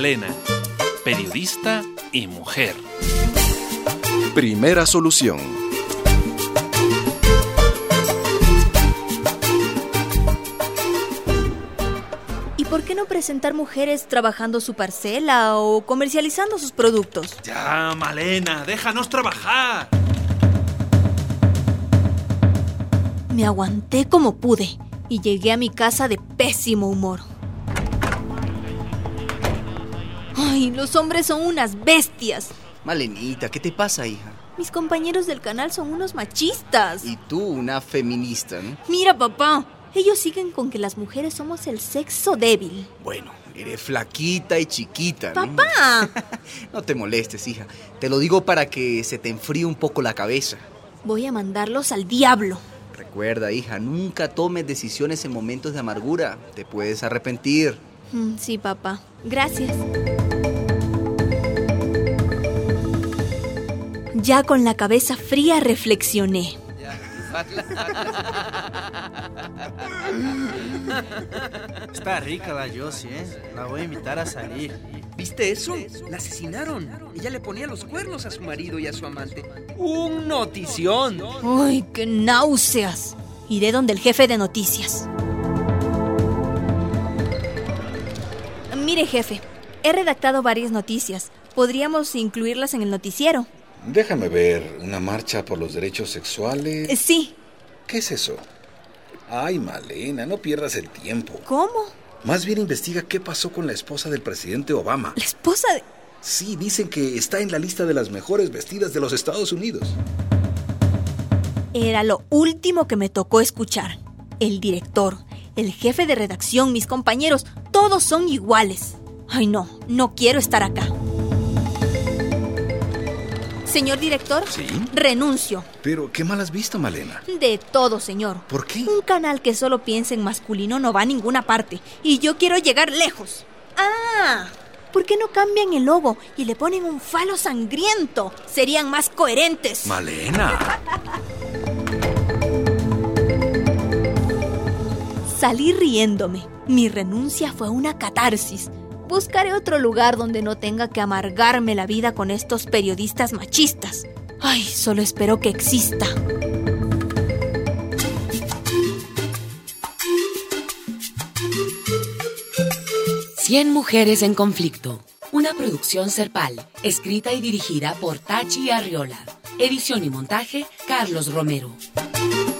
Malena, periodista y mujer. Primera solución. ¿Y por qué no presentar mujeres trabajando su parcela o comercializando sus productos? Ya, Malena, déjanos trabajar. Me aguanté como pude y llegué a mi casa de pésimo humor. ¡Ay, los hombres son unas bestias! Malenita, ¿qué te pasa, hija? Mis compañeros del canal son unos machistas. Y tú, una feminista, ¿no? Mira, papá, ellos siguen con que las mujeres somos el sexo débil. Bueno, eres flaquita y chiquita, ¿no? ¡Papá! No te molestes, hija. Te lo digo para que se te enfríe un poco la cabeza. Voy a mandarlos al diablo. Recuerda, hija, nunca tomes decisiones en momentos de amargura. Te puedes arrepentir. Sí, papá. Gracias. Ya con la cabeza fría reflexioné. Está rica la Josie, ¿eh? La voy a invitar a salir. ¿Viste eso? La asesinaron. Ella le ponía los cuernos a su marido y a su amante. ¡Un notición! ¡Ay, qué náuseas! Iré donde el jefe de noticias. Mire, jefe, he redactado varias noticias. ¿Podríamos incluirlas en el noticiero? Déjame ver, ¿una marcha por los derechos sexuales? Sí. ¿Qué es eso? Ay, Malena, no pierdas el tiempo. ¿Cómo? Más bien investiga qué pasó con la esposa del presidente Obama. ¿La esposa de...? Sí, dicen que está en la lista de las mejores vestidas de los Estados Unidos. Era lo último que me tocó escuchar. El director, el jefe de redacción, mis compañeros, todos son iguales. Ay, no quiero estar acá. Señor director, ¿Sí? Renuncio. Pero, ¿qué mal has visto, Malena? De todo, señor. ¿Por qué? Un canal que solo piensa en masculino no va a ninguna parte. Y yo quiero llegar lejos. ¡Ah! ¿Por qué no cambian el logo y le ponen un falo sangriento? Serían más coherentes. ¡Malena! Salí riéndome. Mi renuncia fue una catarsis. Buscaré otro lugar donde no tenga que amargarme la vida con estos periodistas machistas. Ay, solo espero que exista. Cien mujeres en conflicto. Una producción Serpal, escrita y dirigida por Tachi Arriola. Edición y montaje, Carlos Romero.